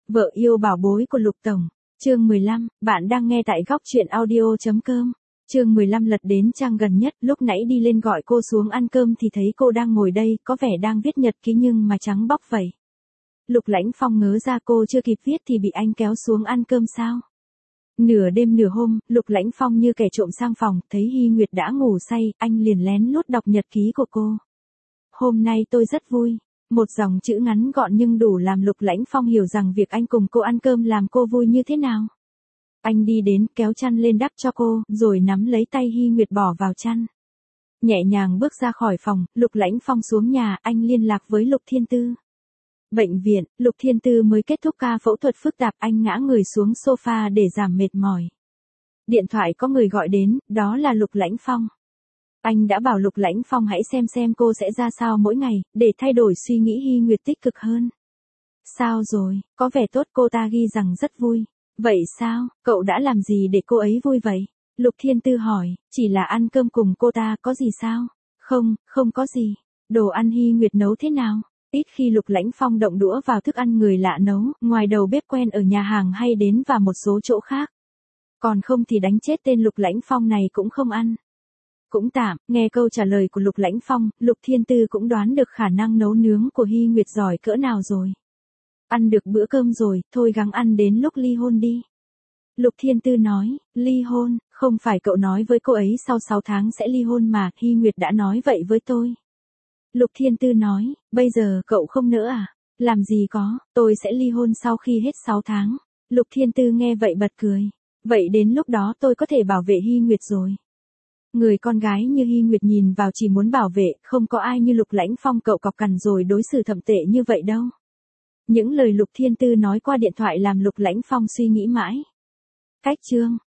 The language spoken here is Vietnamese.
Vợ yêu bảo bối của Lục Tổng. Chương 15, bạn đang nghe tại góc truyện audio.com. Chương 15 lật đến trang gần nhất, lúc nãy đi lên gọi cô xuống ăn cơm thì thấy cô đang ngồi đây, có vẻ đang viết nhật ký nhưng mà trắng bóc vậy. Lục Lãnh Phong ngớ ra cô chưa kịp viết thì bị anh kéo xuống ăn cơm sao? Nửa đêm nửa hôm, Lục Lãnh Phong như kẻ trộm sang phòng, thấy Hy Nguyệt đã ngủ say, anh liền lén lút đọc nhật ký của cô. Hôm nay tôi rất vui. Một dòng chữ ngắn gọn nhưng đủ làm Lục Lãnh Phong hiểu rằng việc anh cùng cô ăn cơm làm cô vui như thế nào. Anh đi đến kéo chăn lên đắp cho cô, rồi nắm lấy tay Hy Nguyệt bỏ vào chăn. Nhẹ nhàng bước ra khỏi phòng, Lục Lãnh Phong xuống nhà, anh liên lạc với Lục Thiên Tư. Bệnh viện, Lục Thiên Tư mới kết thúc ca phẫu thuật phức tạp, anh ngã người xuống sofa để giảm mệt mỏi. Điện thoại có người gọi đến, đó là Lục Lãnh Phong. Anh đã bảo Lục Lãnh Phong hãy xem cô sẽ ra sao mỗi ngày, để thay đổi suy nghĩ Hy Nguyệt tích cực hơn. Sao rồi, có vẻ tốt, cô ta ghi rằng rất vui. Vậy sao, cậu đã làm gì để cô ấy vui vậy? Lục Thiên Tư hỏi, chỉ là ăn cơm cùng cô ta, có gì sao? Không có gì. Đồ ăn Hy Nguyệt nấu thế nào? Ít khi Lục Lãnh Phong động đũa vào thức ăn người lạ nấu, ngoài đầu bếp quen ở nhà hàng hay đến và một số chỗ khác. Còn không thì đánh chết tên Lục Lãnh Phong này cũng không ăn. Cũng tạm, nghe câu trả lời của Lục Lãnh Phong, Lục Thiên Tư cũng đoán được khả năng nấu nướng của Hy Nguyệt giỏi cỡ nào rồi. Ăn được bữa cơm rồi, thôi gắng ăn đến lúc ly hôn đi. Lục Thiên Tư nói, ly hôn, không phải cậu nói với cô ấy sau 6 tháng sẽ ly hôn mà, Hy Nguyệt đã nói vậy với tôi. Lục Thiên Tư nói, bây giờ cậu không nỡ à? Làm gì có, tôi sẽ ly hôn sau khi hết 6 tháng. Lục Thiên Tư nghe vậy bật cười. Vậy đến lúc đó tôi có thể bảo vệ Hy Nguyệt rồi. Người con gái như Hy Nguyệt nhìn vào chỉ muốn bảo vệ, không có ai như Lục Lãnh Phong cậu cọc cằn rồi đối xử thậm tệ như vậy đâu. Những lời Lục Thiên Tư nói qua điện thoại làm Lục Lãnh Phong suy nghĩ mãi. Cách chương